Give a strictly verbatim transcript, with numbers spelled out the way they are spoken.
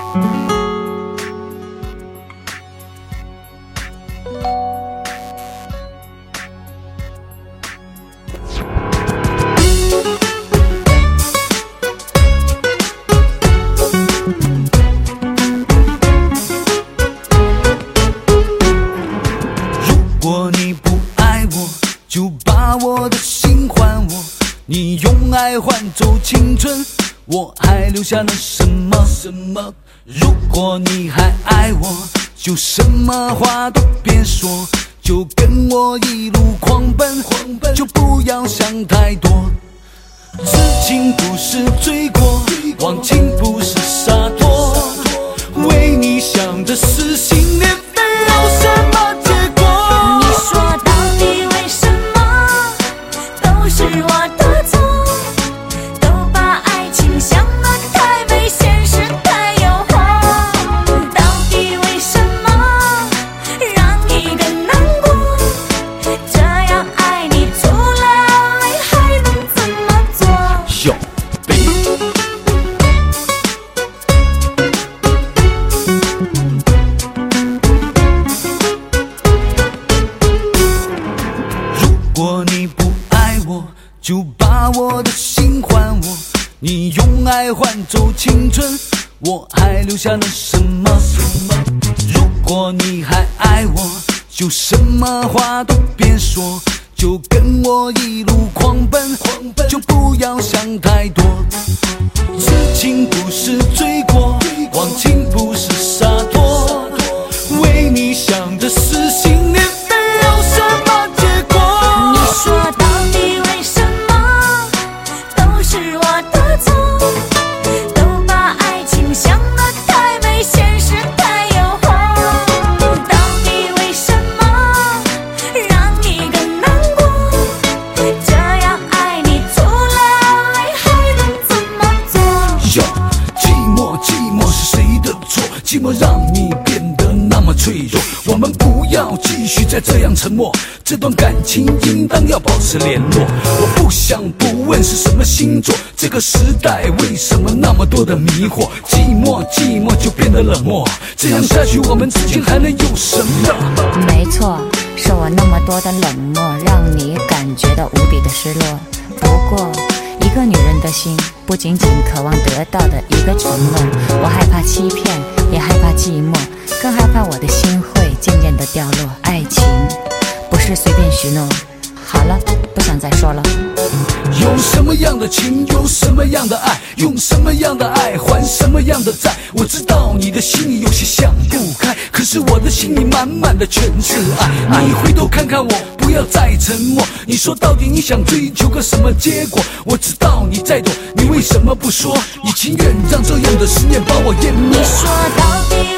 如果你不爱我，就把我的心还我，你用爱换走青春，我还留下了什么？什么？如果你还爱我，就什么话都别说，就跟我一路狂奔，狂奔就不要想太多。痴情不是罪过，忘情不是洒脱，为你想的撕心裂肺有什么结果？ 你说到底为什么都是我的错，都把爱情想得太美，现实太诱惑，到底为什么让你更难过？这样爱你除了泪还能怎么做？ 有病！如果你不爱我，就把我的心还我，你用爱换走青春，我还留下了什么？如果你还爱我，就什么话都别说，就跟我一路狂奔，狂奔就不要想太多。痴情不是罪过，忘情不是洒脱，为你想的撕心裂肺有什么结果？ 你说到底为什么都是我的错，都把爱情想得太美，现实太诱惑，到底为什么让你更难过？这样爱你除了泪还能怎么做？ 哟，寂寞寂寞是谁的错？寂寞让你变得那么脆弱，我们不要继续再这样沉默，这段感情应当要保持联络。我不想不问是什么星座，这个时代为什么那么多的迷惑？寂寞寂寞就变得冷漠，这样下去我们之间还能有什么？ 没错，是我那么多的冷漠，让你感觉到无比的失落。不过一个女人的心不仅仅渴望得到的一个承诺，我害怕欺骗，也害怕寂寞，更害怕我的心会渐渐的掉落。爱情不是随便许诺。好了，不想再说了。 有什么样的情，有什么样的爱，用什么样的爱还什么样的债。我知道你的心里有些想不开，可是我的心里满满的全是爱。你回头看看我，不要再沉默。你说到底你想追求个什么结果？我知道你在躲，你为什么不说？你情愿让这样的思念把我淹没？ 你说到底